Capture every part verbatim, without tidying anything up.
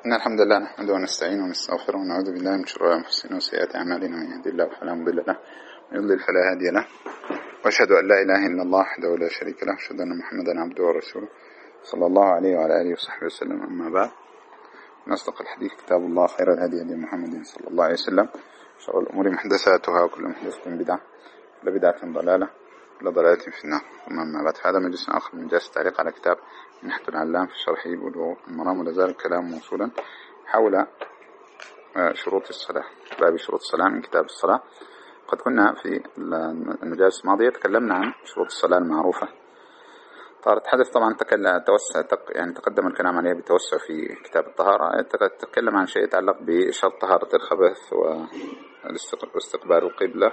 إن الحمد لله نحمده ونستعينه ونستغفره ونعوذ بالله من شرور أنفسنا وسيئات أعمالنا، من يهدي الله فلا مضل له ومن يضلل فلا هادي له، وأشهد أن لا إله إلا الله وحده لا شريك له، وأشهد أن محمدا عبده ورسوله صلى الله عليه وعلى آله وصحبه وسلم. أما بعد، نصدق الحديث كتاب الله، خير الهدي هدي محمد صلى الله عليه وسلم، شر الأمور محدثاتها، وكل محدثة بدعة، وكل بدعة ضلالة، وكل ضلالة في النار. ثم أما بعد، فهذا مجلس آخر من مجالس التعليق على كتاب منحة العلام في شرح بلوغ المرام، ولا زال الكلام موصولا حول شروط الصلاة، باب شروط الصلاة من كتاب الصلاة. قد كنا في المجالس الماضية تكلمنا عن شروط الصلاة المعروفة. طارت حدث طبعا تكلم توسع يعني تقدم الكلام عليها بتوسع في كتاب الطهارة. تكلم عن شيء يتعلق بشرط طهارة الخبث واستقبال القبلة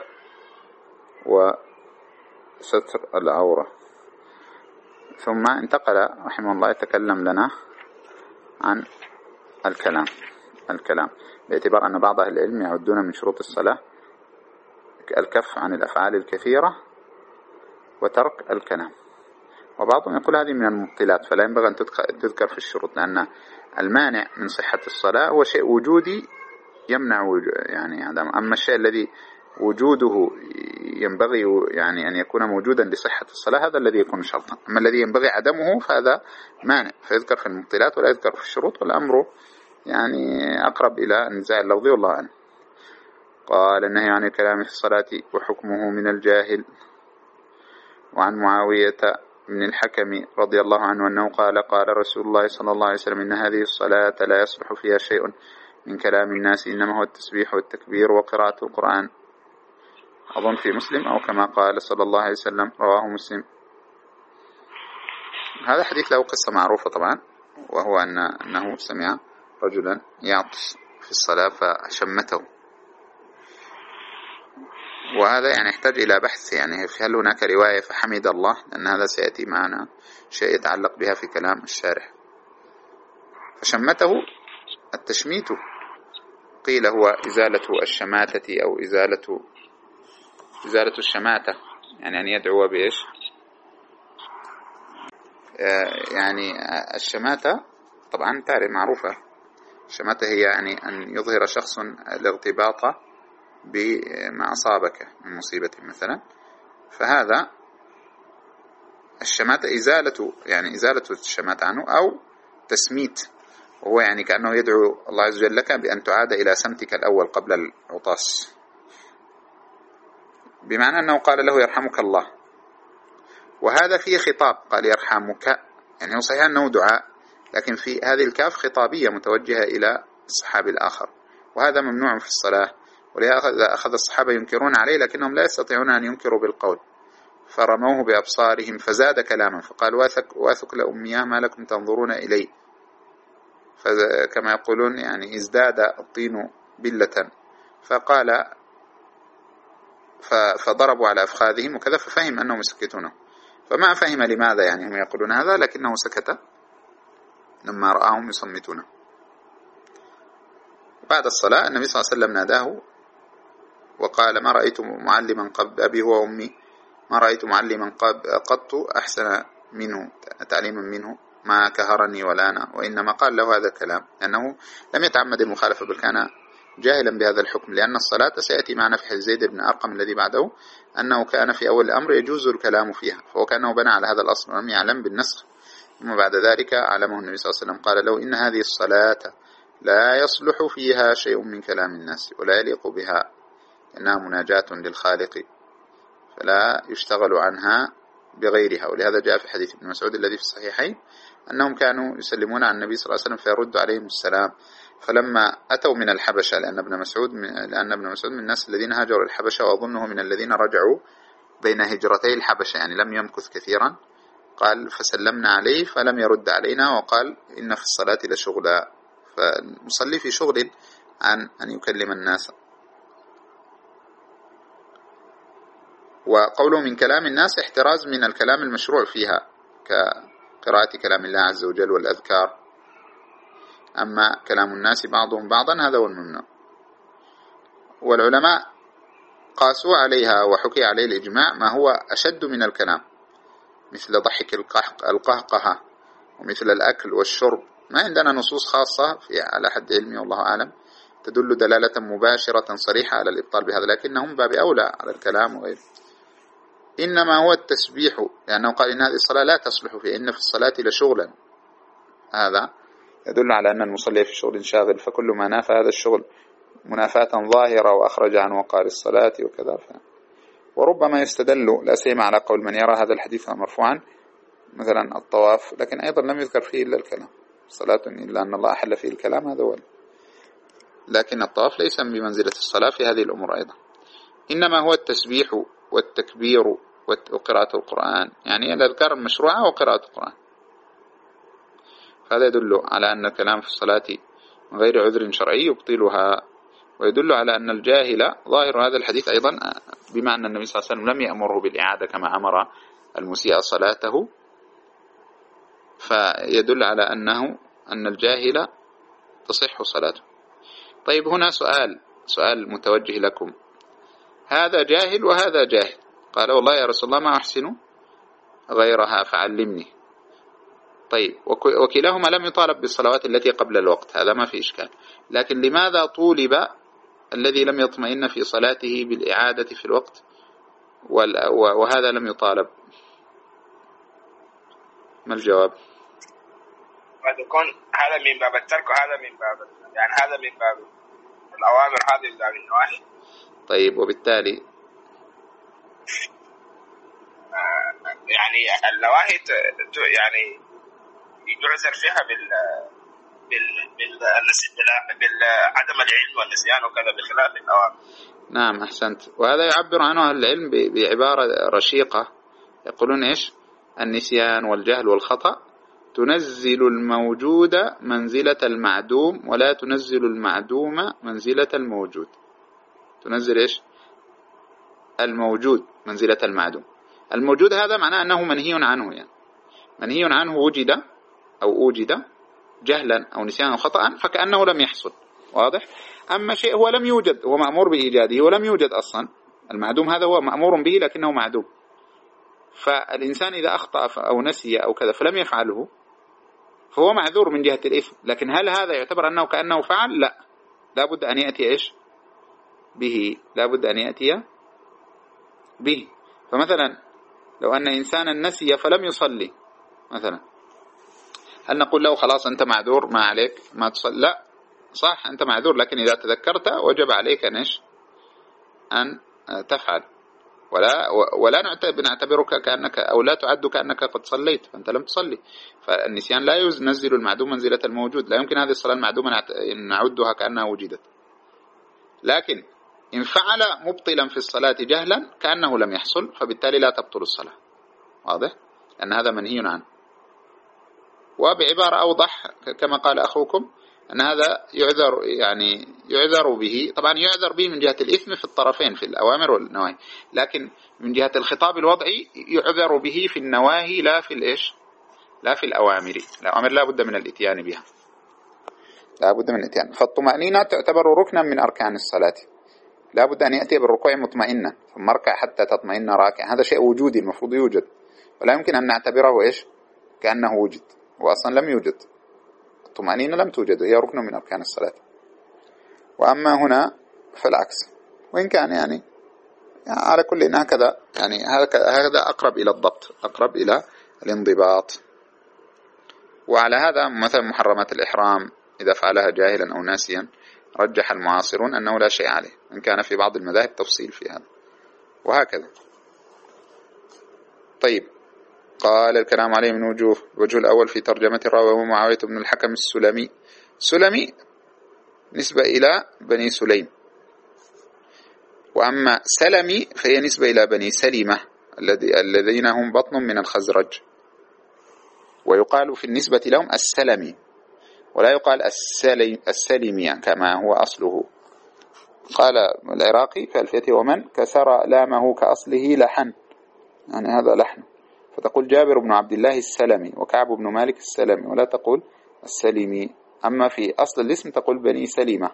وستر العورة. ثم انتقل رحمه الله يتكلم لنا عن الكلام الكلام باعتبار أن بعض أهل العلم يعدون من شروط الصلاة الكف عن الأفعال الكثيرة وترك الكلام، وبعضهم يقول هذه من المبطلات فلا ينبغي أن تذكر في الشروط، لأن المانع من صحة الصلاة هو شيء وجودي يمنع يعني عدم. أما الشيء الذي وجوده ينبغي يعني أن يكون موجودا لصحة الصلاة هذا الذي يكون شرطا، أما الذي ينبغي عدمه فهذا مانع، فيذكر في المبطلات ولا يذكر في الشروط، والأمر يعني أقرب إلى النزاع اللفظي والله أعلم. قال: النهي عن الكلام في الصلاة وحكمه من الجاهل. وعن معاوية بن الحكم رضي الله عنه أنه قال: قال رسول الله صلى الله عليه وسلم: إن هذه الصلاة لا يصلح فيها شيء من كلام الناس، إنما هو التسبيح والتكبير وقراءة القرآن. أظن في مسلم أو كما قال صلى الله عليه وسلم، رواه مسلم. هذا حديث له قصة معروفة طبعا، وهو أن أنه سمع رجلا يعطس في الصلاة فشمته، وهذا يعني يحتاج إلى بحث، يعني هل هناك رواية فحمد الله، لأن هذا سيأتي معنا شيء يتعلق بها في كلام الشارح. فشمته، التشميت قيل هو إزالة الشماتة أو إزالة إزالة الشماتة، يعني أن يدعو بإيش؟ يعني الشماتة طبعا تعرف معروفة، الشماتة هي يعني أن يظهر شخص الارتباط بما أصابك من مصيبة مثلا، فهذا الشماتة إزالة يعني إزالة الشماتة عنه أو تسميت، وهو يعني كأنه يدعو الله عز وجل لك بأن تعاد إلى سمتك الأول قبل العطاس، بمعنى أنه قال له يرحمك الله، وهذا فيه خطاب، قال يرحمك، يعني هو صحيح أنه دعاء، لكن في هذه الكاف خطابية متوجهة إلى الصحابي الآخر، وهذا ممنوع في الصلاة، ولهذا أخذ الصحابة ينكرون عليه لكنهم لا يستطيعون أن ينكروا بالقول، فرموه بأبصارهم فزاد كلاما، فقال واثق واثق لأمياه ما لكم تنظرون إليه، فكما يقولون يعني ازداد الطين بلة، فقال فضربوا على أفخاذهم وكذا، ففهم أنهم يسكتونه، فما فهم لماذا يعني هم يقولون هذا، لكنه سكت لما رآهم يصمتونه. بعد الصلاة النبي صلى الله عليه وسلم ناداه وقال: ما رأيت معلما قبل أبي هو أمي، ما رأيت معلما قط أحسن منه تعليما منه، ما كهرني ولا أنا، وإنما قال له هذا الكلام لأنه لم يتعمد المخالفة، بل كان جاهلا بهذا الحكم، لأن الصلاة سيأتي معنا في حديث زيد بن أرقم الذي بعده أنه كان في أول الأمر يجوز الكلام فيها، فهو كأنه بنى على هذا الأصل ولم يعلم بالنسخ، ثم بعد ذلك علمه النبي صلى الله عليه وسلم، قال له: إن هذه الصلاة لا يصلح فيها شيء من كلام الناس ولا يليق بها، إنها مناجاة للخالق فلا يشتغل عنها بغيرها. ولهذا جاء في حديث ابن مسعود الذي في الصحيحين أنهم كانوا يسلمون على النبي صلى الله عليه وسلم فيرد عليهم السلام، فلما أتوا من الحبشة، لأن ابن مسعود من لأن ابن مسعود من الناس الذين هاجروا الحبشة، وأظنه من الذين رجعوا بين هجرتي الحبشة، يعني لم يمكث كثيرا، قال فسلمنا عليه فلم يرد علينا، وقال: إن في الصلاة لشغلا، فنصلي في شغل عن أن يكلم الناس. وقوله من كلام الناس احتراز من الكلام المشروع فيها كقراءة كلام الله عز وجل والأذكار، أما كلام الناس بعضهم بعضا هذا هو الممنوع. والعلماء قاسوا عليها وحكي عليه الإجماع ما هو أشد من الكلام، مثل ضحك القهقهة، ومثل الأكل والشرب ما عندنا نصوص خاصة في على حد علمي والله أعلم تدل دلالة مباشرة صريحة على الإبطال بهذا، لكنهم باب أولى على الكلام وغيره. إنما هو التسبيح، لأنه قال إن هذه الصلاة لا تصلح فيه، إن في الصلاة لشغلا، هذا يدل على أن المصلي في شغل شاغل، فكل ما نافى هذا الشغل منافاة ظاهرة وأخرج عن وقار الصلاة وكذا. ف... وربما يستدل لا سيما على قول من يرى هذا الحديث مرفوعا مثلا الطواف، لكن أيضا لم يذكر فيه إلا الكلام، صلاة إلا أن الله أحل فيه الكلام، هذا هو. لكن الطواف ليس بمنزلة الصلاة في هذه الأمور أيضا. إنما هو التسبيح والتكبير وقراءة القرآن، يعني الأذكار المشروعة وقراءة القرآن. هذا يدل على أن الكلام في الصلاة من غير عذر شرعي يبطلها، ويدل على أن الجاهل، ظاهر هذا الحديث أيضا بما أن النبي صلى الله عليه وسلم لم يأمره بالإعادة كما أمر المسيء صلاته، فيدل على أنه أن الجاهل تصح صلاته. طيب هنا سؤال سؤال متوجه لكم، هذا جاهل وهذا جاهل، قال والله يا رسول الله ما أحسن غيرها فعلمني. طيب وكلاهما لم يطالب بالصلوات التي قبل الوقت، هذا ما في إشكال، لكن لماذا طولب الذي لم يطمئن في صلاته بالإعادة في الوقت وهذا لم يطالب؟ ما الجواب؟ قد يكون هذا من باب الترك وهذا من باب، يعني هذا من باب الأوامر هذه من باب النواهي. طيب وبالتالي يعني النواهي يعني يعذر فيها بال بال بالعدم العلم والنسيان وكذا بخلاف الأوامر. نعم أحسنت، وهذا يعبر عنه العلم بعبارة رشيقة، يقولون إيش؟ النسيان والجهل والخطأ تنزل الموجود منزلة المعدوم ولا تنزل المعدوم منزلة الموجود. تنزل إيش؟ الموجود منزلة المعدوم. الموجود هذا معناه أنه منهي عنه، يعني منهي عنه وجد أو أوجد جهلا أو نسيانا أو خطأ فكأنه لم يحصل، واضح؟ أما شيء هو لم يوجد، هو مأمور بإيجاده ولم يوجد أصلا، المعدوم هذا هو مأمور به لكنه معدوم. فالإنسان إذا أخطأ أو نسي أو كذا فلم يفعله فهو معذور من جهة الإثم، لكن هل هذا يعتبر أنه كأنه فعل؟ لا، لا بد أن يأتي إيش به، لا بد أن يأتي به. فمثلا لو أن إنسانا نسي فلم يصلي مثلا، هل نقول له خلاص أنت معذور ما عليك ما تصلي؟ لا، صح أنت معذور، لكن إذا تذكرت وجب عليك أن إيش أن تفعل، ولا ولا نعتبرك كأنك أو لا تعد كأنك قد صليت، فأنت لم تصلي. فالنسيان لا ينزل المعدوم منزلة الموجود، لا يمكن هذه الصلاة المعدومة نعدها كأنها وجدت. لكن إن فعل مبطلا في الصلاة جهلا كأنه لم يحصل، فبالتالي لا تبطل الصلاة، واضح؟ لأن هذا منهي عنه. وبعبارة أوضح كما قال أخوكم أن هذا يعذر، يعني يعذر به، طبعا يعذر به من جهة الإثم في الطرفين في الأوامر والنواهي، لكن من جهة الخطاب الوضعي يعذر به في النواهي لا في الإيش لا في الأوامر. الأوامر لا بد من الإتيان بها، لا بد من الإتيان. فالطمأنينة تعتبر ركنا من أركان الصلاة، لا بد أن يأتي بالركوع مطمئنا ثم اركع حتى تطمئن راكع، هذا شيء وجودي المفروض يوجد، ولا يمكن أن نعتبره إيش كأنه وجد، وأصلا لم يوجد، الطمأنينة لم توجد، هي ركن من أركان الصلاة. وأما هنا فالعكس، وإن كان يعني, يعني على كل إن هكذا، يعني هذا أقرب إلى الضبط، أقرب إلى الانضباط. وعلى هذا مثلا محرمات الإحرام إذا فعلها جاهلا أو ناسيا رجح المعاصرون أنه لا شيء عليه، إن كان في بعض المذاهب تفصيل في هذا، وهكذا. طيب قال الكلام عليه من وجوه. الوجه الأول في ترجمة الراوي هو معاوية بن الحكم السلمي. سلمي نسبة إلى بني سليم، وأما سلمي فهي نسبة إلى بني سلمة الذين هم بطن من الخزرج، ويقال في النسبة لهم السلمي ولا يقال السلمي كما هو أصله. قال العراقي في ألفيته ومن كسر لامه كأصله لحن، يعني هذا لحن، فتقول جابر بن عبد الله السلمي وكعب بن مالك السلمي ولا تقول السلمي. أما في أصل الاسم تقول بني سلمة،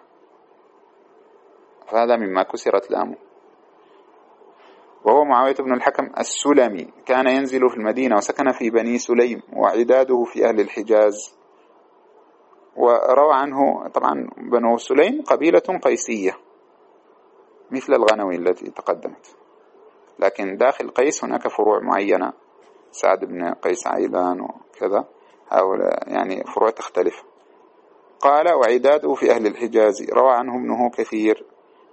فهذا مما كسرت لامه. وهو معاوية بن الحكم السلمي، كان ينزل في المدينة وسكن في بني سليم وعداده في أهل الحجاز. وروى عنه طبعا بنو سليم قبيلة قيسية مثل الغنوي التي تقدمت، لكن داخل قيس هناك فروع معينة، سعد بن قيس عيلان وكذا، هؤلاء يعني فروع تختلف. قال وعداده في أهل الحجاز، روى عنه ابنه كثير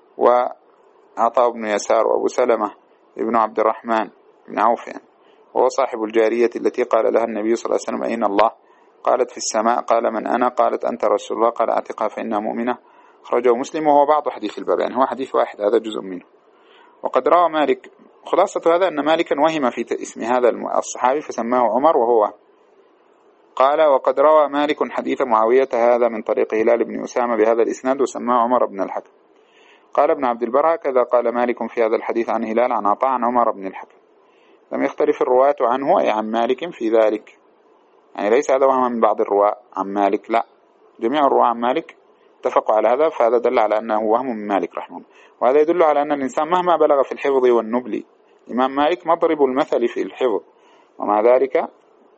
وعطاء بن يسار وأبو سلمة ابن عبد الرحمن بن عوف يعني، وهو صاحب الجارية التي قال لها النبي صلى الله عليه وسلم أين الله؟ قالت في السماء. قال من أنا؟ قالت أنت رسول الله. قال أعتقها فإنها مؤمنة. أخرجه مسلم، وهو بعض حديث الباب، يعني هو حديث واحد، هذا جزء منه. وقد روى مالك، خلاصة هذا أن مالكا وهم في اسم هذا الصحابي فسماه عمر وهو. قال وقد روى مالك حديث معاوية هذا من طريق هلال بن أسامة بهذا الإسناد وسماه عمر بن الحكم. قال ابن عبد البر هكذا قال مالك في هذا الحديث عن هلال عن عطاء عن عمر بن الحكم، لم يختلف الرواة عنه أي عن مالك في ذلك، يعني ليس هذا وهم من بعض الرواة عن مالك، لا، جميع الرواة عن مالك اتفقوا على هذا، فهذا دل على أنه وهم من مالك رحمه الله. وهذا يدل على أن الإنسان مهما بلغ في الحفظ والنبل، إمام مالك مضرب المثل في الحفظ، ومع ذلك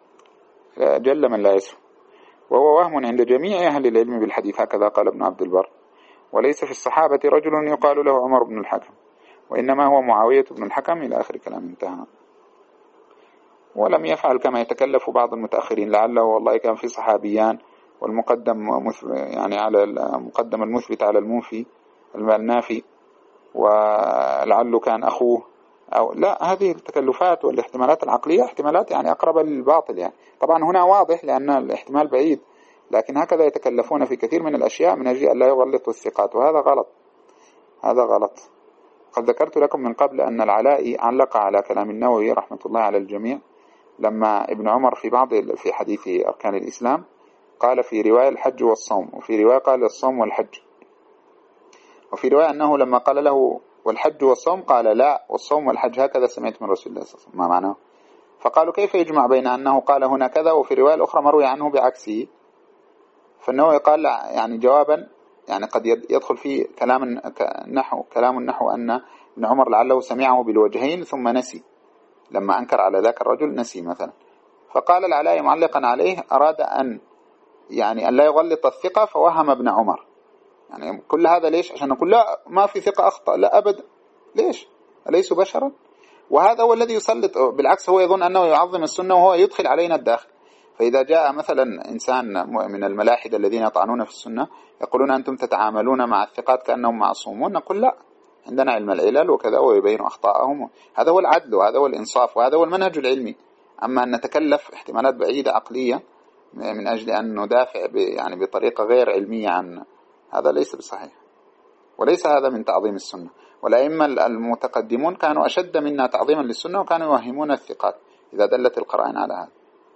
جل من لا يسهو، وهو وهم عند جميع أهل العلم بالحديث، هكذا قال ابن عبد البر. وليس في الصحابة رجل يقال له عمر بن الحكم، وإنما هو معاوية بن الحكم إلى آخر كلام انتهى. ولم يفعل كما يتكلف بعض المتأخرين، لعله والله كان في صحابيان والمقدم يعني على المقدم المثبت على المنفي النافي، ولعله كان أخوه أو لا. هذه التكلفات والاحتمالات العقلية احتمالات يعني أقرب للباطل، يعني طبعا هنا واضح لأن الاحتمال بعيد، لكن هكذا يتكلفون في كثير من الأشياء من أجل أن لا يغلطوا الثقات، وهذا غلط، هذا غلط. قد ذكرت لكم من قبل أن العلائي علق على كلام النووي رحمة الله على الجميع لما ابن عمر في بعض في حديث أركان الإسلام قال في رواية الحج والصوم، وفي رواية قال الصوم والحج، وفي رواية أنه لما قال له والحج والصوم قال لا والصوم والحج، هكذا سمعت من رسول الله صلى الله عليه وسلم، ما معناه؟ فقالوا كيف يجمع بين أنه قال هنا كذا وفي رواية الأخرى مروي عنه بعكسه؟ فالنووي قال يعني جوابا يعني قد يدخل فيه كلام النحو كلام النحو أن ابن عمر لعله سمعه بالوجهين ثم نسي، لما أنكر على ذاك الرجل نسي مثلا. فقال العلاء معلقا عليه أراد أن يعني أن لا يغلط الثقة فوهم ابن عمر، يعني كل هذا ليش؟ عشان نقول لا ما في ثقة أخطأ، لا أبدا، ليش؟ أليسوا بشرا؟ وهذا هو الذي يسلط، بالعكس هو يظن أنه يعظم السنة وهو يدخل علينا الداخل. فإذا جاء مثلا إنسان من الملاحدة الذين يطعنون في السنة يقولون أنتم تتعاملون مع الثقات كأنهم معصومون، نقول لا، عندنا علم العلل وكذا ويبين أخطاءهم، هذا هو العدل وهذا هو الإنصاف وهذا هو المنهج العلمي. أما أن نتكلف احتمالات بعيدة عقلية من أجل أن ندافع يعني بطريقة غير علمية عن هذا ليس بصحيح، وليس هذا من تعظيم السنة. والأئمة المتقدمون كانوا أشد منا تعظيما للسنة وكانوا يوهمون الثقات إذا دلت القرائن على هذا.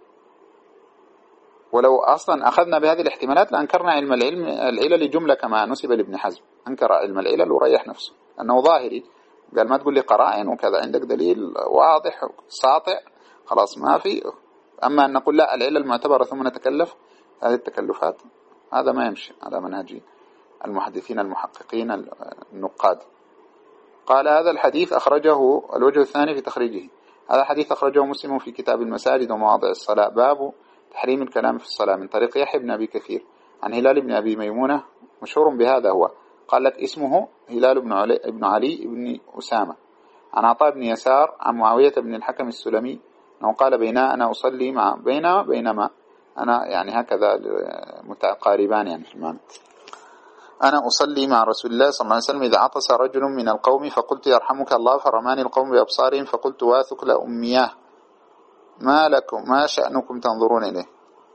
ولو أصلا أخذنا بهذه الاحتمالات لأنكرنا علم العلم العلل جملة كما نسب لابن حزم، أنكر علم العلل وريح نفسه أنه ظاهري، قال ما تقول لي قرائن وكذا، عندك دليل واضح ساطع خلاص ما في. أما أن نقول لا العلل المعتبرة ثم نتكلف، هذه التكلفات هذا ما يمشي على منهج المحدثين المحققين النقاد. قال هذا الحديث أخرجه الوجه الثاني في تخريجه، هذا حديث أخرجه مسلم في كتاب المساجد ومواضع الصلاة، باب تحريم الكلام في الصلاة، من طريق يحيى بن أبي كثير عن هلال بن أبي ميمونة، مشهور بهذا هو، قال لك اسمه هلال بن علي بن علي بن أسامة، عن عطاء بن يسار عن معاوية بن الحكم السلمي أنه قال بينا أنا أصلي مع بينا بينما أنا يعني هكذا متقاربان يعني في المعنى، أنا أصلي مع رسول الله صلى الله عليه وسلم إذا عطس رجل من القوم فقلت يرحمك الله، فرماني القوم بأبصارهم فقلت واثق لأمياه ما لكم ما شأنكم تنظرون إليه،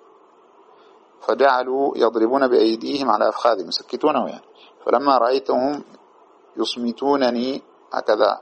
فجعلوا يضربون بأيديهم على أفخاذهم يسكتونه يعني، فلما رأيتهم يصمتونني هكذا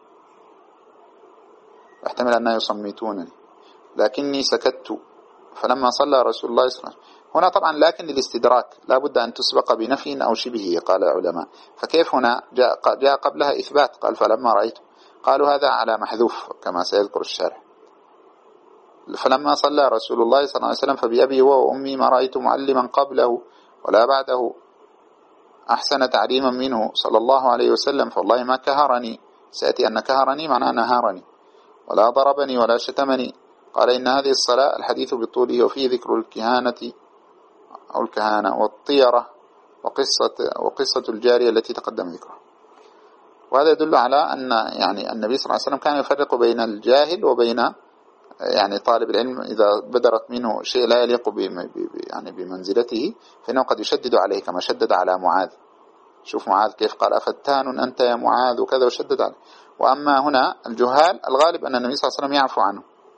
احتمل أنها يصمتونني لكني سكت، فلما صلى رسول الله صلى الله عليه وسلم. هنا طبعا لكن للاستدراك لا بد أن تسبق بنفي أو شبهه قال العلماء، فكيف هنا جاء, جاء قبلها إثبات، قال فلما رأيت، قالوا هذا على محذوف كما سيذكر الشارح. فلما صلى رسول الله صلى الله عليه وسلم فبأبي هو وأمي ما رأيت معلما قبله ولا بعده أحسن تعليما منه صلى الله عليه وسلم، فالله ما كهرني، سأتي أن كهرني معناه نهارني، ولا ضربني ولا شتمني. قال إن هذه الصلاة الحديث بطوله وفيه ذكر الكهانة أو الكهانة والطيرة وقصة, وقصة الجارية التي تقدم ذكرها. وهذا يدل على أن يعني النبي صلى الله عليه وسلم كان يفرق بين الجاهل وبين يعني طالب العلم. إذا بدرت منه شيء لا يليق يعني بمنزلته فإنه قد يشدد عليه كما شدد على معاذ. شوف معاذ كيف قال أفتان أنت يا معاذ وكذا وشدد عليه. وأما هنا الجهال الغالب أن النبي صلى الله عليه وسلم يعفو عنه.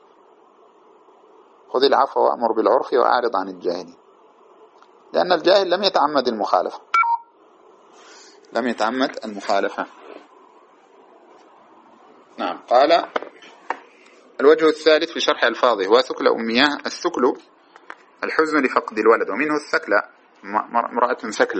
خذ العفو وأمر بالعرف وأعرض عن الجاهلين، لأن الجاهل لم يتعمد المخالفة لم يتعمد المخالفة نعم. قال الوجه الثالث في شرح ألفاظه وثكل أمياه. الثكل الحزن لفقد الولد، ومنه الثكلة امرأة ثكلة.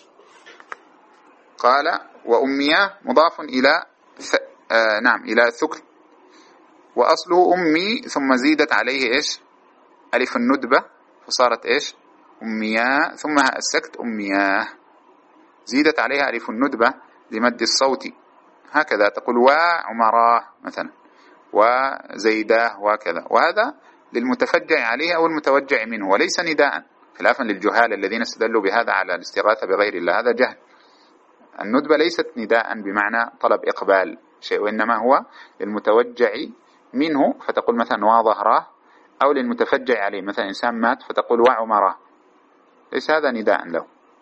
قال وأمياه مضاف إلى ث... آه نعم إلى ثكل، وأصله أمي ثم زيدت عليه إيش ألف الندبة فصارت إيش أمياه، ثم السكت أمياه زيدت عليها ألف الندبة لمد الصوت. هكذا تقول وعمراه مثلا وزيداه وكذا، وهذا للمتفجع عليه أو المتوجع منه وليس نداء، خلافا للجهال الذين استدلوا بهذا على الاستغاثة بغير الله. هذا جهل. الندبة ليست نداء بمعنى طلب إقبال شيء، وإنما هو للمتوجع منه فتقول مثلا وظهراه، أو للمتفجع عليه مثلا إنسان مات فتقول وعمراه، ليس هذا نداء له.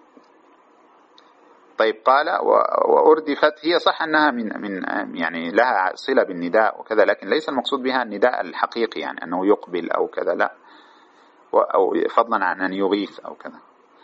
طيب قال وأردفت، هي صح أنها من من يعني لها صلة بالنداء وكذا، لكن ليس المقصود بها النداء الحقيقي يعني أنه يقبل أو كذا، لا، أو فضلا عن أن يغيث أو كذا.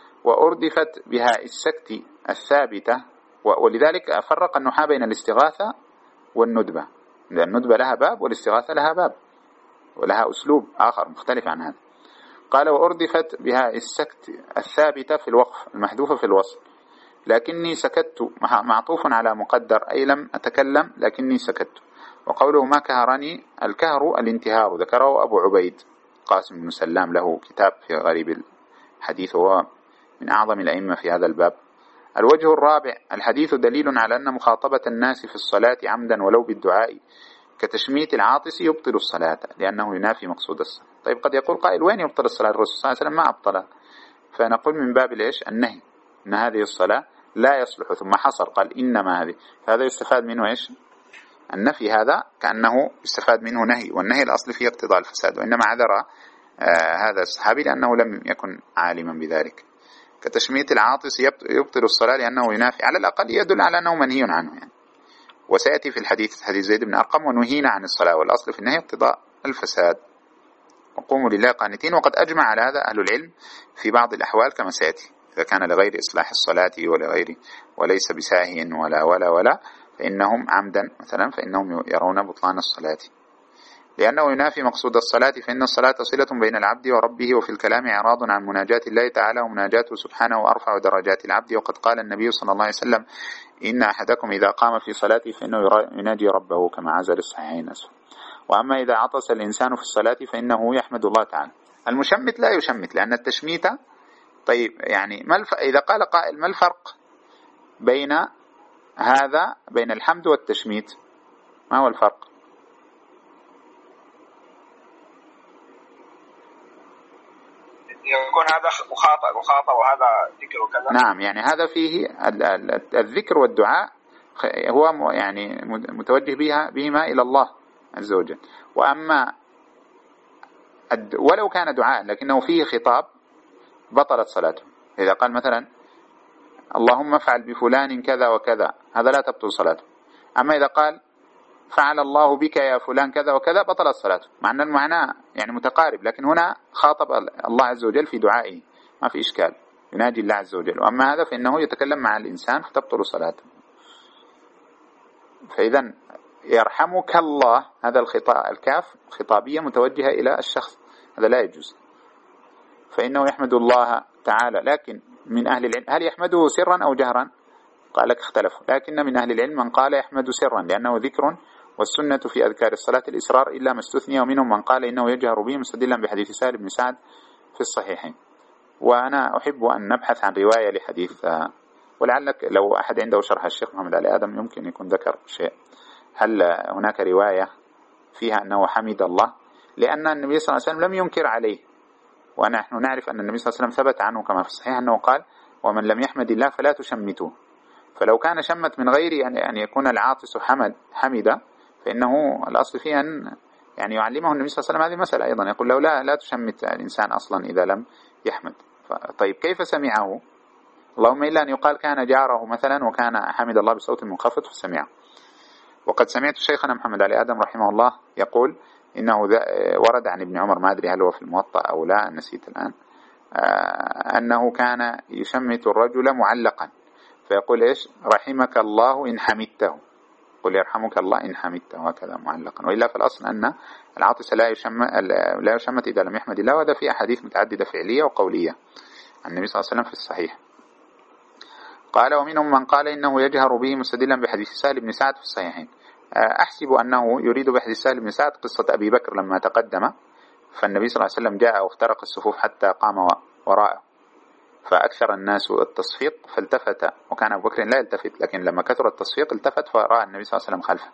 وأردفت بها السكت الثابتة، ولذلك فرق النحاة بين الاستغاثة والندبة، لأن الندبة لها باب والاستغاثة لها باب ولها أسلوب آخر مختلف عن هذا. قال وأردفت بها السكت الثابتة في الوقف المحذوفة في الوصل، لكني سكت معطوف على مقدر أي لم أتكلم لكني سكت. وقوله ما كهرني، الكهر الانتهار، ذكره أبو عبيد قاسم بن سلام، له كتاب في غريب الحديث وهو من أعظم الأئمة في هذا الباب. الوجه الرابع الحديث دليل على أن مخاطبة الناس في الصلاة عمدا ولو بالدعاء كتشميت العاطس يبطل الصلاة لأنه ينافي مقصود الصلاة. طيب قد يقول قائل وين يبطل الصلاة؟ الرسول صلى الله عليه وسلم ما أبطلها. فنقول من باب الإيش النهي، أن هذه الصلاة لا يصلح، ثم حصر قال إنما هذه، فهذا يستفاد منه إيش النفي، هذا كأنه يستفاد منه نهي، والنهي الأصل فيه اقتضاء الفساد، وإنما عذر آه هذا الصحابي لأنه لم يكن عالما بذلك. كتشميت العاطس يبطل الصلاة لأنه ينافي، على الأقل يدل على أنه منهي عنه يعني. وسيأتي في الحديث حديث زيد بن أرقم ونهينا عن الصلاة، والأصل في النهي اقتضاء الفساد. وقوموا لله قانتين. وقد أجمع على هذا أهل العلم في بعض الأحوال كما سيأتي، إذا كان لغير إصلاح الصلاة ولغير وليس بساهي ولا ولا ولا فإنهم عمدا مثلا فإنهم يرون بطلان الصلاة لأنه ينافي مقصود الصلاة، فإن الصلاة صلة بين العبد وربه، وفي الكلام إعراض عن مناجاة الله تعالى، ومناجاته سبحانه أرفع درجات العبد. وقد قال النبي صلى الله عليه وسلم إن أحدكم إذا قام في صلاته فإنه يناجي ربه كما عز للصحيحين أسفل. وأما إذا عطس الإنسان في الصلاة فإنه يحمد الله تعالى. المشمت لا يشمت لأن التشميت طيب يعني ما الف... إذا قال قائل ما الفرق بين هذا بين الحمد والتشميت؟ ما هو الفرق؟ يكون هذا مخاطب مخاطب وهذا ذكر وكذا. نعم، يعني هذا فيه الذكر والدعاء هو يعني متوجه بها بهما إلى الله عز وجل. وأما ولو كان دعاء لكنه فيه خطاب بطلت صلاته. إذا قال مثلا اللهم افعل بفلان كذا وكذا، هذا لا تبطل صلاته. أما إذا قال فعل الله بك يا فلان كذا وكذا بطلت صلاته، مع أن المعنى يعني متقارب، لكن هنا خاطب الله عز وجل في دعائه ما في إشكال، يناجي الله عز وجل. وأما هذا فإنه يتكلم مع الإنسان فتبطل صلاته. فإذا يرحمك الله، هذا الخطاب الكاف خطابية متوجهة إلى الشخص، هذا لا يجوز. فإنه يحمد الله تعالى، لكن من أهل العلم هل يحمده سرا أو جهرا؟ قال لك اختلفوا، لكن من أهل العلم من قال يحمد سرا لأنه ذكر، والسنة في أذكار الصلاة الإسرار إلا ما استثني، ومنهم من قال إنه يجهر به مستدلا بحديث سهل بن سعد في الصحيحين. وأنا أحب أن نبحث عن رواية لحديث، ولعلك لو أحد عنده شرح الشيخ محمد علي آدم يمكن يكون ذكر شيء، هل هناك رواية فيها أنه حمد الله؟ لأن النبي صلى الله عليه وسلم لم ينكر عليه ونحن نعرف أن النبي صلى الله عليه وسلم ثبت عنه كما في الصحيح أنه قال ومن لم يحمد الله فلا تشمتوه. فلو كان شمت من غير أن يكون العاطس حمد حمد فإنه الأصل فيه أن يعني يعلمه النبي صلى الله عليه وسلم هذه المسألة أيضا، يقول له لا لا تشمت الإنسان أصلا إذا لم يحمد. طيب كيف سمعه؟ اللهم إلا أن يقال كان جاره مثلا وكان حمد الله بصوت منخفض فسمعه. وقد سمعت شيخنا محمد علي آدم رحمه الله يقول إنه ورد عن ابن عمر، ما أدري هل هو في الموطأ أو لا، نسيت الآن، أنه كان يشمت الرجل معلقا فيقول إيش؟ رحمك الله إن حمدته، قل يرحمك الله إن حمدته، هكذا معلقا. وإلا في الأصل أن العاطس لا يشمت لا يشمت إذا لم يحمد الله، وهذا في أحاديث متعددة فعلية وقولية عن النبي صلى الله عليه وسلم في الصحيح. قال ومنهم من قال إنه يجهر به مستدلا بحديث سهل بن سعد في الصحيحين. أحسب أنه يريد بحديث سهل بن سعد قصة أبي بكر لما تقدم، فالنبي صلى الله عليه وسلم جاء وافترق الصفوف حتى قام وراءه فأكثر الناس التصفيق فالتفت، وكان أبو بكر لا يلتفت، لكن لما كثر التصفيق التفت فرأى النبي صلى الله عليه وسلم خلفه،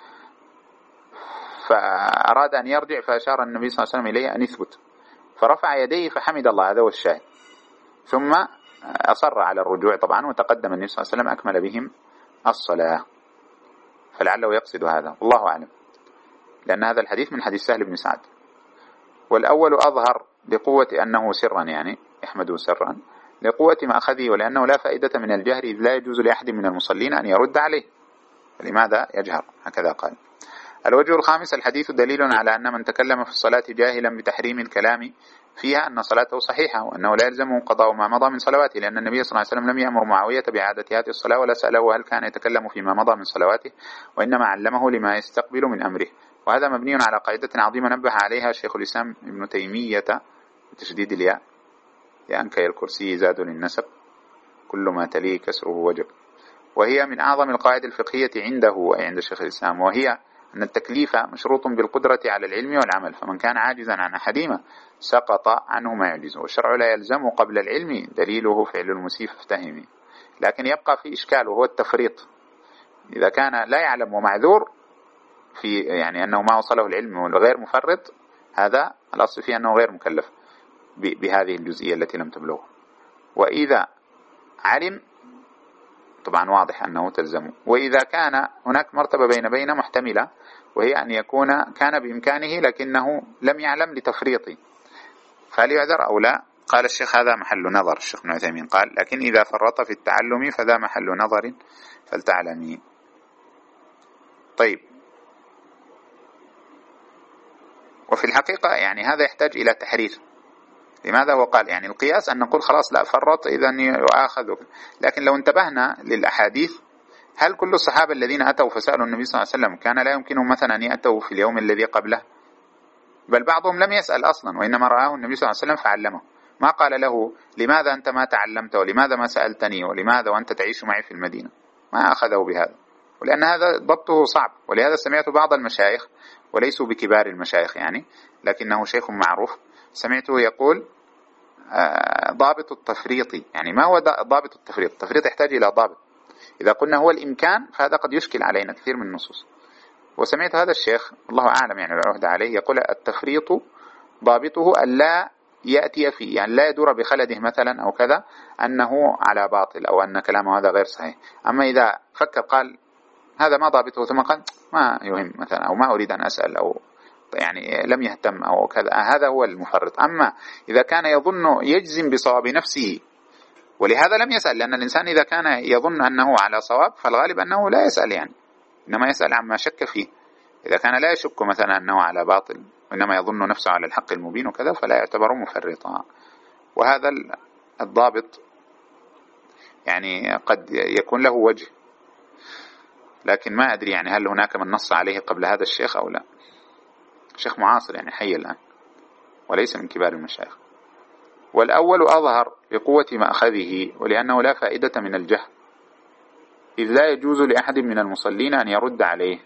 فأراد أن يرجع فأشار النبي صلى الله عليه وسلم إليه أن يثبت، فرفع يديه فحمد الله، هذا هو الشاهد، ثم أصر على الرجوع طبعا، وتقدم النبي صلى الله عليه وسلم أكمل بهم الصلاة، فلعله يقصد هذا، والله أعلم، لأن هذا الحديث من حديث سهل بن سعد. والأول أظهر بقوة أنه سرا، يعني يحمده سرا لقوة ما أخذه، ولأنه لا فائدة من الجهر إذ لا يجوز لأحد من المصلين أن يرد عليه، فلماذا يجهر؟ هكذا قال. الوجه الخامس الحديث دليل على أن من تكلم في الصلاة جاهلا بتحريم الكلام فيها أن صلاته صحيحة، وأنه لا يلزمه قضاء ما مضى من صلواته، لأن النبي صلى الله عليه وسلم لم يأمر معاوية بإعادة هذه الصلاة ولا سأله هل كان يتكلم فيما مضى من صلواته، وإنما علمه لما يستقبل من أمره. وهذا مبني على قاعدة عظيمة نبه عليها شيخ الإسلام ابن تيمية بتشديد الياء، لأنكي الكرسي زاد للنسب كل ما تليه كسره وجب، وهي من أعظم القواعد الفقهية عنده أي عند شيخ الإسلام، وهي أن التكليف مشروط بالقدرة على العلم والعمل، فمن كان عاجزا عن أحدهما سقط عنه ما يعجزه، والشرع لا يلزم قبل العلم دليله فعل المسيء فافتهمي. لكن يبقى في إشكال وهو التفريط، إذا كان لا يعلم ومعذور في يعني أنه ما وصله العلم وغير مفرط، هذا الأصل فيه أنه غير مكلف بهذه الجزئية التي لم تبلغه. وإذا علم طبعا واضح أنه تلزمه. وإذا كان هناك مرتبة بين بين محتملة، وهي أن يكون كان بإمكانه لكنه لم يعلم لتفريطه، فهل يعذر أو لا؟ قال الشيخ هذا محل نظر. الشيخ ابن عثيمين قال لكن إذا فرط في التعلم فذا محل نظر فلتعلمي. طيب، وفي الحقيقة يعني هذا يحتاج إلى تحرير. لماذا؟ هو قال يعني القياس أن نقول خلاص لا فرط إذن يؤاخذ، لكن لو انتبهنا للأحاديث، هل كل الصحابة الذين أتوا فسألوا النبي صلى الله عليه وسلم كان لا يمكنهم مثلا أن يأتوا في اليوم الذي قبله؟ بل بعضهم لم يسأل أصلا، وإنما رآه النبي صلى الله عليه وسلم فعلمه، ما قال له لماذا أنت ما تعلمت ولماذا ما سألتني ولماذا وأنت تعيش معي في المدينة، ما أخذه بهذا، ولأن هذا ضبطه صعب. ولهذا سمعت بعض المشايخ وليسوا بكبار المشايخ يعني، لكنه شيخ معروف، سمعته يقول ضابط التفريط، يعني ما هو ضابط التفريط؟ التفريط يحتاج إلى ضابط، إذا قلنا هو الإمكان فهذا قد يشكل علينا كثير من النصوص. وسمعت هذا الشيخ الله أعلم يعني العهد عليه يقول التفريط ضابطه ألا يأتي فيه، يعني لا يدور بخلده مثلا أو كذا أنه على باطل أو أن كلامه هذا غير صحيح. أما إذا فكر قال هذا ما ضابطه ثم قال ما يهم مثلا أو ما أريد أن أسأل أو يعني لم يهتم أو كذا، هذا هو المفرط. أما إذا كان يظن يجزم بصواب نفسه ولهذا لم يسأل، لأن الإنسان إذا كان يظن أنه على صواب فالغالب أنه لا يسأل يعني، إنما يسأل عما شك فيه. إذا كان لا يشك مثلا أنه على باطل وإنما يظن نفسه على الحق المبين وكذا فلا يعتبر مفرطا. وهذا الضابط يعني قد يكون له وجه، لكن ما أدري يعني هل هناك من نص عليه قبل هذا الشيخ أو لا. شيخ معاصر يعني حي الآن وليس من كبار المشايخ. والأول أظهر بقوة مأخذه، ولأنه لا فائدة من الجهل إذ لا يجوز لأحد من المصلين أن يرد عليه.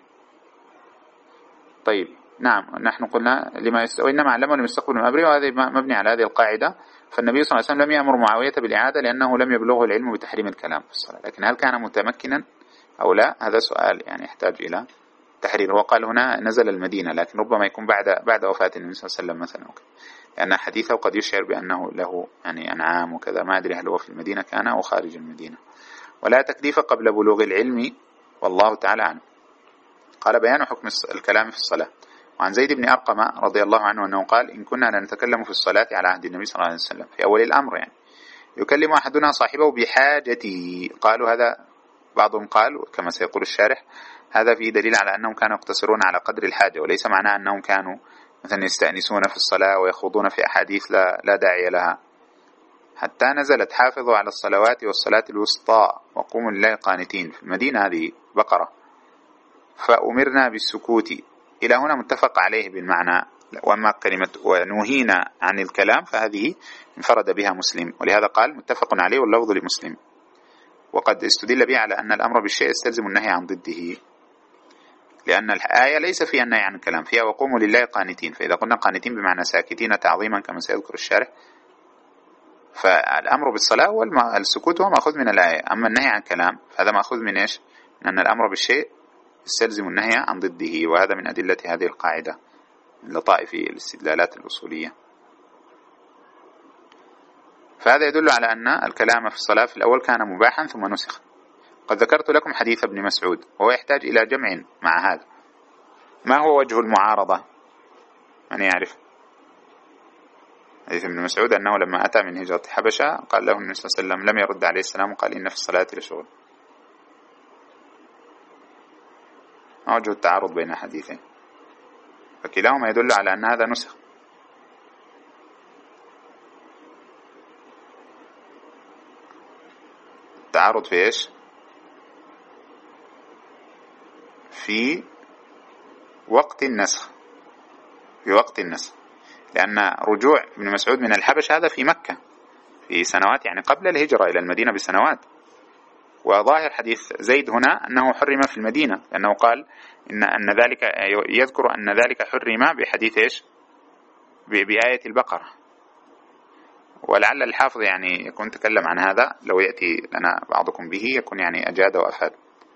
طيب نعم، نحن قلنا لما يست... وإنما علمه لم يستقبل من أمره، وهذا مبني على هذه القاعدة. فالنبي صلى الله عليه وسلم لم يأمر معاوية بالإعادة لأنه لم يبلغه العلم بتحريم الكلام في الصلاة، لكن هل كان متمكنا أو لا؟ هذا سؤال يعني يحتاج إلى تحرير. وقال هنا نزل المدينة، لكن ربما يكون بعد بعد وفاة النبي صلى الله عليه وسلم مثلا. لأن حديثه قد يشعر بأنه له يعني أنعام وكذا، ما أدري هل هو في المدينة كان أو خارج المدينة. ولا تكليف قبل بلوغ العلم والله تعالى عنه. قال بيان حكم الكلام في الصلاة. وعن زيد بن أرقم رضي الله عنه أنه قال إن كنا لنتكلم في الصلاة على عهد النبي صلى الله عليه وسلم في أول الأمر، يعني يكلم أحدنا صاحبه بحاجته. قالوا هذا، بعضهم قال كما سيقول الشارح هذا فيه دليل على أنهم كانوا يقتصرون على قدر الحاجة، وليس معناه أنهم كانوا مثلا يستأنسون في الصلاة ويخوضون في أحاديث لا, لا داعي لها، حتى نزلت حافظوا على الصلوات والصلاة الوسطى وقوموا لله قانتين في المدينة، هذه بقرة، فأمرنا بالسكوت. إلى هنا متفق عليه بالمعنى. وأما كلمة ونهينا عن الكلام فهذه انفرد بها مسلم، ولهذا قال متفق عليه واللفظ لمسلم. وقد استدل به على أن الأمر بالشيء يستلزم النهي عن ضده، لأن الآية ليس فيها النهي عن الكلام، فيها وقوموا لله قانتين. فإذا قلنا قانتين بمعنى ساكتين تعظيما كما سيذكر الشارح، فالأمر بالصلاة والسكوت هو مأخذ من الآية. أما النهي عن الكلام فهذا مأخذ من إيش؟ من أن الأمر بالشيء يستلزم النهي عن ضده، وهذا من أدلة هذه القاعدة من لطائف الاستدلالات الأصولية. فهذا يدل على أن الكلام في الصلاة في الأول كان مباحا ثم نسخ. قد ذكرت لكم حديث ابن مسعود وهو يحتاج إلى جمع مع هذا. ما هو وجه المعارضة؟ من يعرف؟ حديث ابن مسعود أنه لما أتى من هجرة حبشة قال له النبي صلى الله عليه وسلم، لم يرد عليه السلام وقال إن في الصلاة لشغل. ما وجه التعارض بين حديثين؟ فكلاهما يدل على أن هذا نسخ. التعارض في إيش؟ في وقت النسخ، في وقت النسخ، لأن رجوع ابن مسعود من الحبش هذا في مكة في سنوات، يعني قبل الهجرة إلى المدينة بسنوات. وظاهر حديث زيد هنا أنه حرم في المدينة، لأنه قال إن أن ذلك، يذكر أن ذلك حرم بحديث إيش؟ بآية البقرة. ولعل الحافظ يعني يكون تكلم عن هذا، لو يأتي لنا بعضكم به يكون يعني أجاد وأفاد.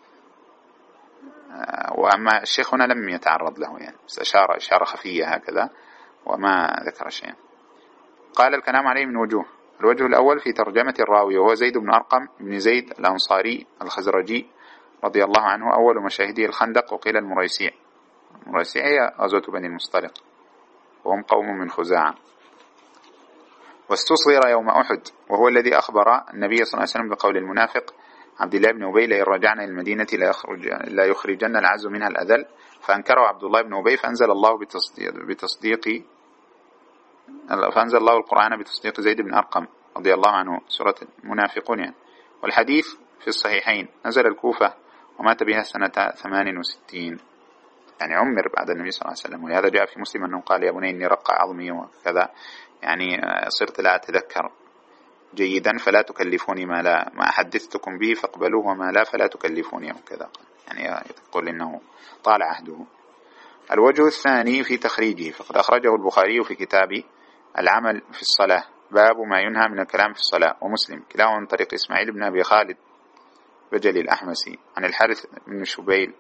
وأما الشيخ هنا لم يتعرض له، يعني بس أشار إشارة خفية هكذا وما ذكر شيئا. قال الكلام عليه من وجوه. الوجه الأول في ترجمة الراوي، وهو زيد بن أرقم بن زيد الأنصاري الخزرجي رضي الله عنه، أول مشاهدي الخندق وقيل المريسيع. المريسيع هي غزوة بني المصطلق وهم قوم من خزاعة. واستصغر يوم أحد، وهو الذي أخبر النبي صلى الله عليه وسلم بقول المنافق عبد الله بن أبي لئن رجعنا إلى المدينة لا, يخرج لا يخرجن العز منها الأذل، فأنكره عبد الله بن أبي فأنزل الله بتصديق, بتصديق فأنزل الله القرآن بتصديق زيد بن أرقم رضي الله عنه، سورة المنافقون يعني. والحديث في الصحيحين، نزل الكوفة ومات بها سنة ثمان وستين، يعني عمر بعد النبي صلى الله عليه وسلم. ولهذا جاء في مسلم أنه قال يا بني إني رقع عظمي وكذا، يعني صرت لا أتذكر جيدا فلا تكلفوني ما لا ما حدثتكم به فاقبلوه وما لا فلا تكلفوني وكذا، يعني يقول إنه طال عهده. الوجه الثاني في تخريجه، فقد أخرجه البخاري في كتاب العمل في الصلاة باب ما ينهى من الكلام في الصلاة، ومسلم كلاهما من طريق إسماعيل بن أبي خالد بجلي الأحمسي عن الحارث بن شبيل.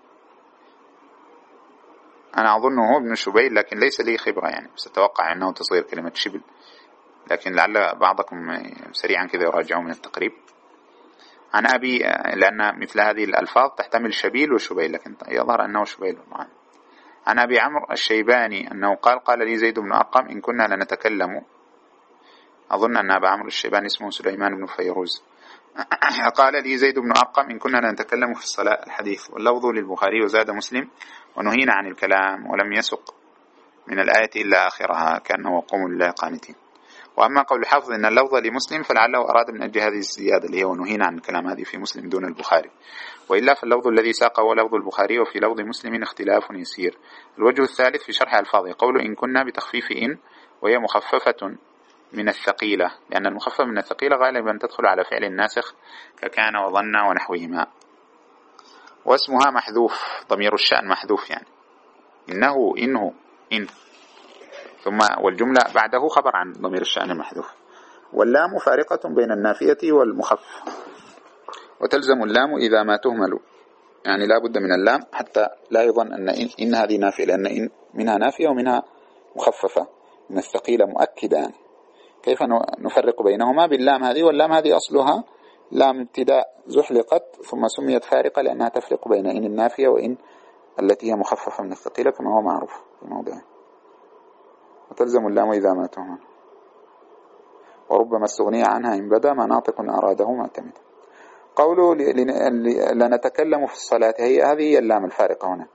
أنا أظنه هو ابن شبيل لكن ليس لي خبرة، يعني بس أتوقع أنه تصغير كلمة شبل، لكن لعل بعضكم سريعا كذا يراجعوا من التقريب. عن أبي، لأن مثل هذه الألفاظ تحتمل شبيل وشبيل، لكن يظهر أنه شبيل معنا. عن أبي عمرو الشيباني أنه قال قال لي زيد بن أرقم إن كنا لنتكلم، أظن أن أبا عمرو الشيباني اسمه سليمان بن فيروز، قال لي زيد بن أرقم إن كنا لنتكلم في الصلاة. الحديث واللفظ للبخاري وزاد مسلم ونهينا عن الكلام، ولم يسق من الآية إلا آخرها كأنه قوم لله قانتين. وأما قول الحافظ إن اللفظ لمسلم فلعله أراد من أجل هذه الزيادة اللي هي ونهينا عن الكلام، هذه في مسلم دون البخاري، وإلا فاللفظ الذي ساق هو لفظ البخاري، وفي لفظ مسلم اختلاف يسير. الوجه الثالث في شرح ألفاظه، قول إن كنا بتخفيف إن، وهي مخففة من الثقيلة، لأن المخفف من الثقيلة غالبا تدخل على فعل الناسخ ككان وظن ونحوهما. واسمها محذوف، ضمير الشأن محذوف، يعني إنه إنه إن، ثم والجملة بعده خبر عن ضمير الشأن المحذوف. واللام فارقة بين النافية والمخفف، وتلزم اللام إذا ما تهمل، يعني لا بد من اللام حتى لا يظن أن إن, إن هذه نافية، لأن إن منها نافية ومنها مخففة. من الثقيلة مؤكدة يعني. كيف نفرق بينهما؟ باللام هذه، واللام هذه أصلها لام ابتداء زحلقت ثم سميت فارقة لأنها تفرق بين إن النافية وإن التي هي مخففة من الثقيلة كما هو معروف في موضعه. وتلزم اللام إذا ما تهمل، وربما استغني عنها إن بدا ما ناطق أراده معتمد. قوله لنتكلم في الصلاة، هي هذه هي اللام الفارقة هنا،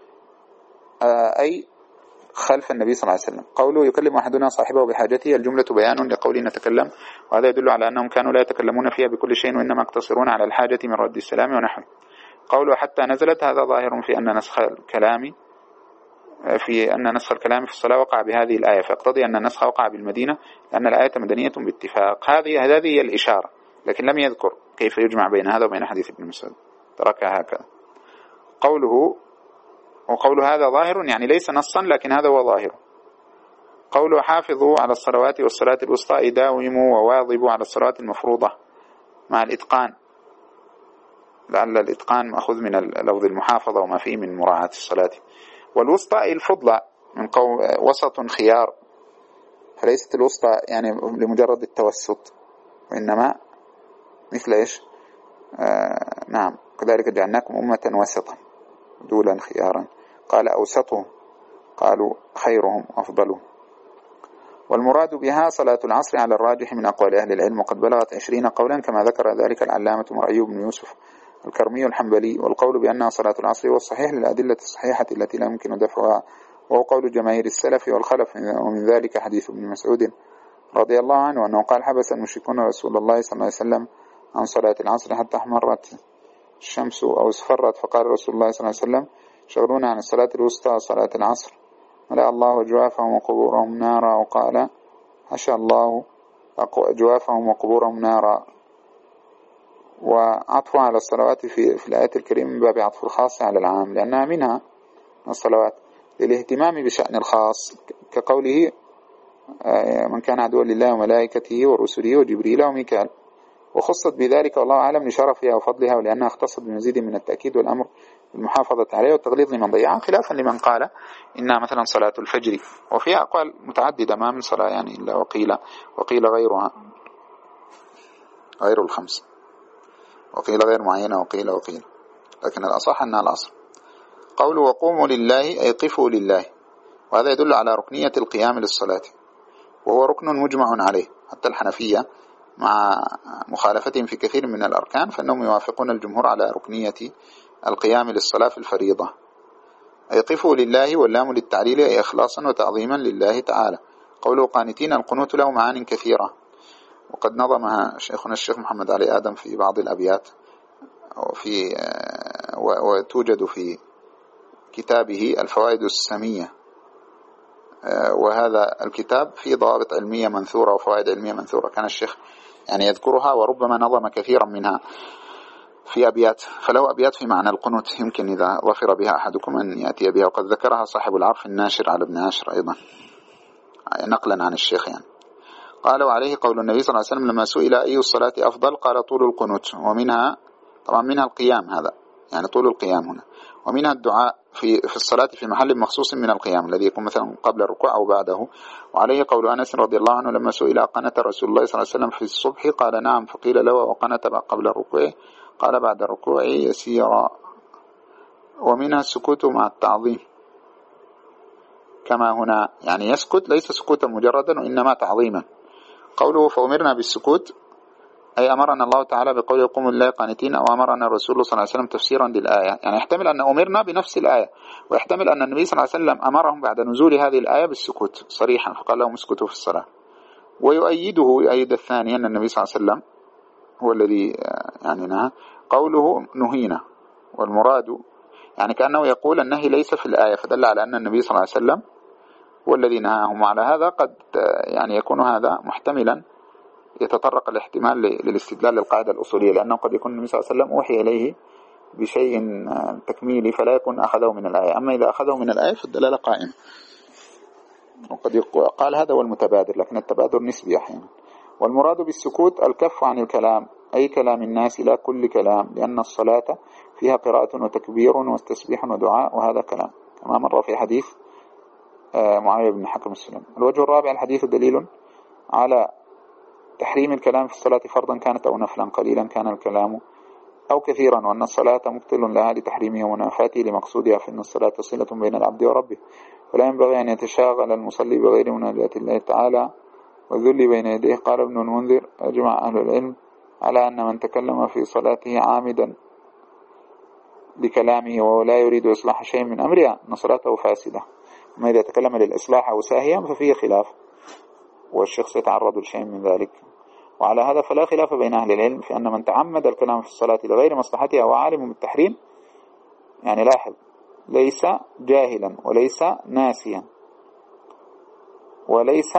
أي خلف النبي صلى الله عليه وسلم. قوله يكلم أحدنا صاحبه بحاجته، الجملة بيان لقوله نتكلم، وهذا يدل على أنهم كانوا لا يتكلمون فيها بكل شيء وإنما يقتصرون على الحاجة من رد السلام ونحوه. قوله حتى نزلت، هذا ظاهر في أن نسخ الكلام في أن نسخ الكلام في الصلاة وقع بهذه الآية، فيقتضي أن النسخ وقع بالمدينة لأن الآية مدنية باتفاق. هذه هذه هي الإشارة، لكن لم يذكر كيف يجمع بين هذا وبين حديث ابن مسعود، تركها هكذا. قوله وقول هذا ظاهر يعني ليس نصا لكن هذا هو ظاهر. قوله حافظوا على الصلوات والصلاة الوسطى، داوموا وواظبوا على الصلوات المفروضة مع الإتقان، لعل الإتقان مأخذ من لفظ المحافظة وما فيه من مراعاة الصلاة. والوسطى الفضلى من قول وسط خيار، فليست الوسطى يعني لمجرد التوسط، وإنما مثل إيش آه نعم كذلك جعلناكم أمة وسطا دولا خيارا. قال أوسطهم، قالوا خيرهم أفضلهم. والمراد بها صلاة العصر على الراجح من أقوال أهل العلم، وقد بلغت عشرين قولا كما ذكر ذلك العلامة أيوب بن يوسف الكرمي الحنبلي. والقول بأنها صلاة العصر والصحيح للأدلة الصحيحة التي لا يمكن دفعها، وهو قول جماهير السلف والخلف، ومن ذلك حديث ابن مسعود رضي الله عنه أنه قال حبس المشركون رسول الله صلى الله عليه وسلم عن صلاة العصر حتى احمرت الشمس أو اصفرت، فقال رسول الله صلى الله عليه وسلم شغلونا عن الصلاة الوسطى صلاة العصر، ملأ الله جوافهم وقبورهم نارا، وقال حشى الله جوافهم وقبورهم نارا. وعطفها على الصلوات في, في الآية الكريمة من باب عطف الخاص على العام، لأنها منها الصلوات للاهتمام بشأن الخاص، كقوله من كان عدوا لله وملائكته ورسله وجبريل وميكال، وخصت بذلك والله أعلم لشرفها وفضلها، ولأنها اختصت بمزيد من التأكيد والأمر بالمحافظة عليه والتغليظ لمن ضيعها، خلافا لمن قال إنها مثلا صلاة الفجر، وفيها أقوال متعددة ما من صلاة يعني إلا وقيل وقيل غيرها غير الخمس، وقيل غير معينة وقيل وقيل، لكن الأصح أنها العصر. قول وقوموا لله أي قفوا لله، وهذا يدل على ركنية القيام للصلاة، وهو ركن مجمع عليه حتى الحنفية مع مخالفتهم في كثير من الأركان، فإنهم يوافقون الجمهور على ركنية القيام للصلاة في الفريضة. أي قفوا لله، واللام للتعليل أي إخلاصا وتعظيما لله تعالى. قوله قانتين، القنوت له معان كثيرة، وقد نظمها شيخنا الشيخ محمد علي آدم في بعض الأبيات، وفي وتوجد في كتابه الفوائد السمية، وهذا الكتاب فيه ضوابط علمية منثورة وفوائد علمية منثورة كان الشيخ يعني يذكرها، وربما نظم كثيرا منها في أبيات، فله أبيات في معنى القنوت يمكن إذا ظفر بها أحدكم أن يأتي بها، وقد ذكرها صاحب العرف الناشر على ابن عاشر أيضا نقلا عن الشيخ يعني. قال وعليه قول النبي صلى الله عليه وسلم لما سئل أي الصلاة أفضل قال طول القنوت، ومنها طبعا منها القيام، هذا يعني طول القيام هنا، ومنها الدعاء في في الصلاة في محل مخصوص من القيام الذي يكون مثلا قبل الركوع أو بعده. وعليه قول أنس رضي الله عنه لما سئل قنت رسول الله صلى الله عليه وسلم في الصبح قال نعم، فقيل له وقنت قبل الركوع قال بعد الركوع يسيرا. ومنها السكوت مع التعظيم كما هنا، يعني يسكت ليس سكوتا مجردا وإنما تعظيما. قوله فأمرنا بالسكوت أي أمرنا الله تعالى بقول يقوم الله قانتين، أو أمرنا الرسول صلى الله عليه وسلم تفسيرا للآية، يعني يحتمل أن أمرنا بنفس الآية، ويحتمل أن النبي صلى الله عليه وسلم أمرهم بعد نزول هذه الآية بالسكوت صريحا فقال لهم اسكتوا في الصلاة. ويؤيده يؤيد الثاني أن النبي صلى الله عليه وسلم هو الذي يعني نهى، قوله نهينا، والمراد يعني كأنه يقول النهي ليس في الآية، فدل على أن النبي صلى الله عليه وسلم هو الذي نهاهم. على هذا قد يعني يكون هذا محتملا يتطرق الاحتمال للاستدلال للقاعدة الأصولية، لأنه قد يكون النبي صلى الله عليه وسلم أوحي إليه بشيء تكميلي فلا يكون أخذه من الآية، أما إذا أخذه من الآية فالدلالة قائمة. وقد قال هذا هو المتبادر، لكن التبادر نسبي أحيانا. والمراد بالسكوت الكف عن الكلام أي كلام الناس لا كل كلام، لأن الصلاة فيها قراءة وتكبير وتسبيح ودعاء، وهذا كلام كما مر في حديث معاوية بن الحكم السلمي. الوجه الرابع: الحديث دليل على تحريم الكلام في الصلاة فرضا كانت أو نفلا، قليلا كان الكلام أو كثيرا، وأن الصلاة مبطل لها لتحريمه ومنافاته لمقصودها، فإن الصلاة صلة بين العبد وربه، ولا ينبغي أن يتشاغل المصلي بغير مناجاة الله تعالى والذل بين يديه. قال ابن المنذر: أجمع أهل العلم على أن من تكلم في صلاته عامدا لكلامه وهو لا يريد إصلاح شيء من أمرها أن صلاته فاسدة، أما إذا تكلم للإصلاح أو ساهيا ففيه خلاف، والشخص يتعرض لشيء من ذلك. وعلى هذا فلا خلاف بين أهل العلم في أن من تعمد الكلام في الصلاة لغير مصلحتها وعالم بالتحريم، يعني لاحظ، ليس جاهلا وليس ناسيا وليس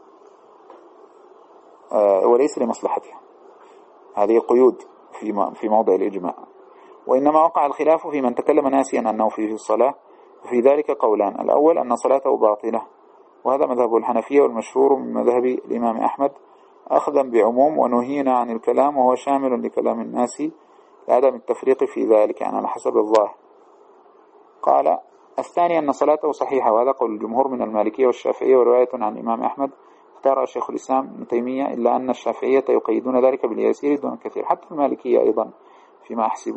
آه وليس لمصلحتها، هذه قيود في في موضع الإجماع. وإنما وقع الخلاف في من تكلم ناسيا أنه فيه الصلاة، وفي ذلك قولان: الأول أن صلاته باطلة، وهذا مذهب الحنفية والمشهور من مذهب الإمام أحمد أخذا بعموم ونهينا عن الكلام، وهو شامل لكلام الناس لعدم التفريق في ذلك، يعني على حسب الظاهر. قال: الثاني أن صلاته صحيحة، وهذا قول الجمهور من المالكية والشافعية ورواية عن الإمام أحمد اختار شيخ الإسلام ابن تيمية، إلا أن الشافعية يقيدون ذلك باليسير دون الكثير، حتى المالكية أيضا فيما أحسب.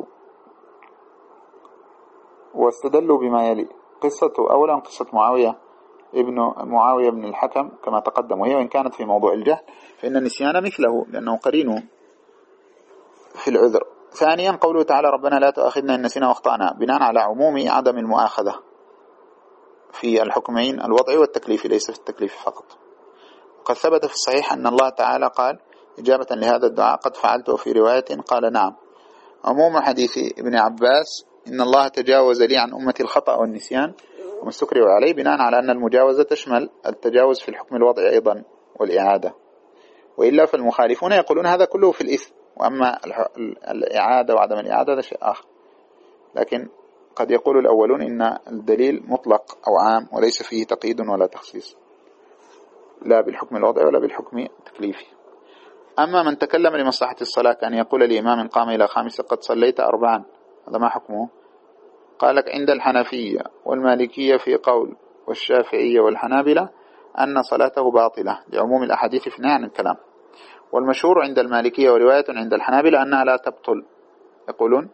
واستدلوا بما يلي: قصة أولا قصة معاوية ابن معاوية بن الحكم كما تقدم، وهي وإن كانت في موضوع الجهل فإن النسيان مثله لأنه قرينه في العذر. ثانيا قوله تعالى: ربنا لا تؤاخذنا إن نسينا واخطأنا، بناء على عموم عدم المؤاخذة في الحكمين الوضعي والتكليفي، ليس في التكليف فقط. وقد ثبت في الصحيح أن الله تعالى قال إجابة لهذا الدعاء: قد فعلت، وفي رواية قال نعم. عموم حديث ابن عباس إن الله تجاوز لي عن أمتي الخطأ والنسيان وما استكرهوا عليه، بناء على أن المجاوزة تشمل التجاوز في الحكم الوضعي أيضا والإعادة، وإلا فالمخالفون يقولون هذا كله في الإثم، وأما الإعادة وعدم الإعادة هذا شيء آخر. لكن قد يقول الأولون إن الدليل مطلق أو عام وليس فيه تقييد ولا تخصيص، لا بالحكم الوضعي ولا بالحكم التكليفي. أما من تكلم لمصلحة الصلاة كان يقول لإمام قام إلى خامسة: قد صليت أربعا، هذا ما حكمه؟ قال لك: عند الحنفية والمالكية في قول، والشافعية والحنابلة أن صلاته باطلة لعموم الأحاديث في نهي عن الكلام. والمشهور عند المالكية ورواية عند الحنابلة أنها لا تبطل، يقولون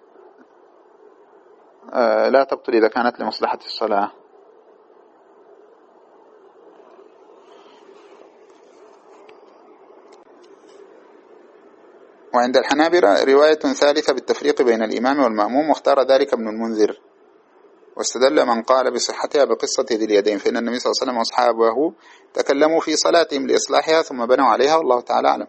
آه لا تبطل إذا كانت لمصلحة الصلاة. وعند الحنابلة رواية ثالثة بالتفريق بين الإمام والمأموم، واختار ذلك ابن المنذر، واستدل من قال بصحتها بقصة ذي اليدين، فإن النبي صلى الله عليه وسلم وأصحابه تكلموا في صلاتهم لإصلاحها ثم بنوا عليها، والله تعالى أعلم.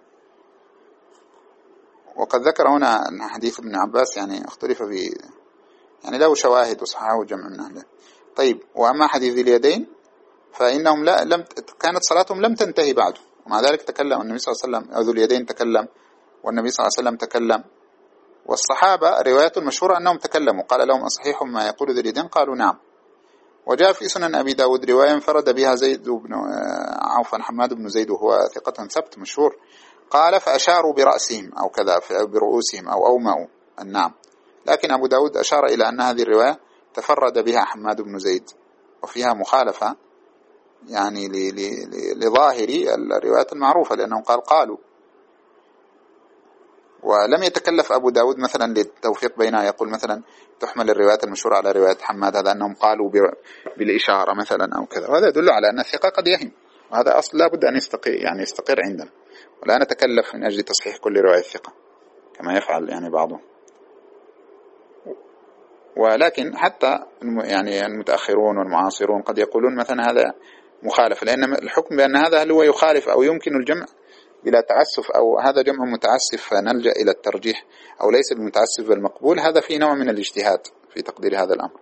وقد ذكر هنا أن حديث ابن عباس يعني اختلف في يعني له شواهد وصححه جمع من أهله. طيب، وأما حديث ذي اليدين فإنهم لا لم كانت صلاتهم لم تنتهي بعد، ومع ذلك تكلم النبي صلى الله عليه وسلم، أو ذو اليدين تكلم والنبي صلى الله عليه وسلم تكلم، والصحابة رواية المشهورة أنهم تكلموا، قال لهم: أصحيح ما يقول ذو اليدين؟ قالوا نعم. وجاء في سنن أبي داود رواية انفرد بها زيد بن عوف حماد بن زيد، وهو ثقة ثبت مشهور، قال: فأشاروا برأسهم أو كذا برؤوسهم أو أومأوا النعم. لكن أبو داود أشار إلى أن هذه الرواية تفرد بها حماد بن زيد، وفيها مخالفة يعني لظاهر الروايات المعروفة، لأنه قال قالوا، ولم يتكلف أبو داود مثلا للتوفيق بينها، يقول مثلا تحمل الروايات المشهورة على رواية حماد هذا أنهم قالوا بالإشارة مثلا أو كذا، وهذا يدل على أن الثقة قد يهم، وهذا أصل لا بد أن يستقر يعني يستقر عندنا، ولا نتكلف من أجل تصحيح كل رواية ثقة كما يفعل يعني بعضهم. ولكن حتى يعني المتأخرون والمعاصرون قد يقولون مثلا هذا مخالف، لأن الحكم بأن هذا هل هو يخالف أو يمكن الجمع بلا تعسف، أو هذا جمع متعسف فنلجأ إلى الترجيح، أو ليس بالمتعسف بالمقبول، هذا في نوع من الاجتهاد في تقدير هذا الأمر.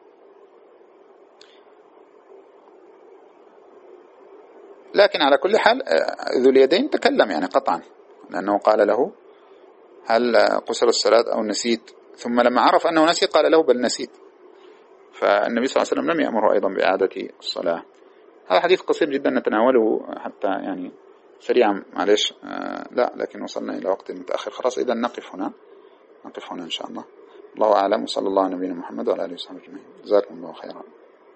لكن على كل حال ذو اليدين تكلم يعني قطعا، لأنه قال له: هل قصر الصلاة أو نسيت؟ ثم لما عرف أنه نسي قال له: بل نسيت. فالنبي صلى الله عليه وسلم لم يأمره أيضا بإعادة الصلاة. هذا حديث قصير جدا نتناوله حتى يعني سريعا، معلش آه لا لكن وصلنا إلى وقت متأخر خلاص، إذا نقف هنا نقف هنا إن شاء الله. الله أعلم، وصلى الله على نبينا محمد وعلى آله وصحبه أجمعين. جزاكم الله خيرا.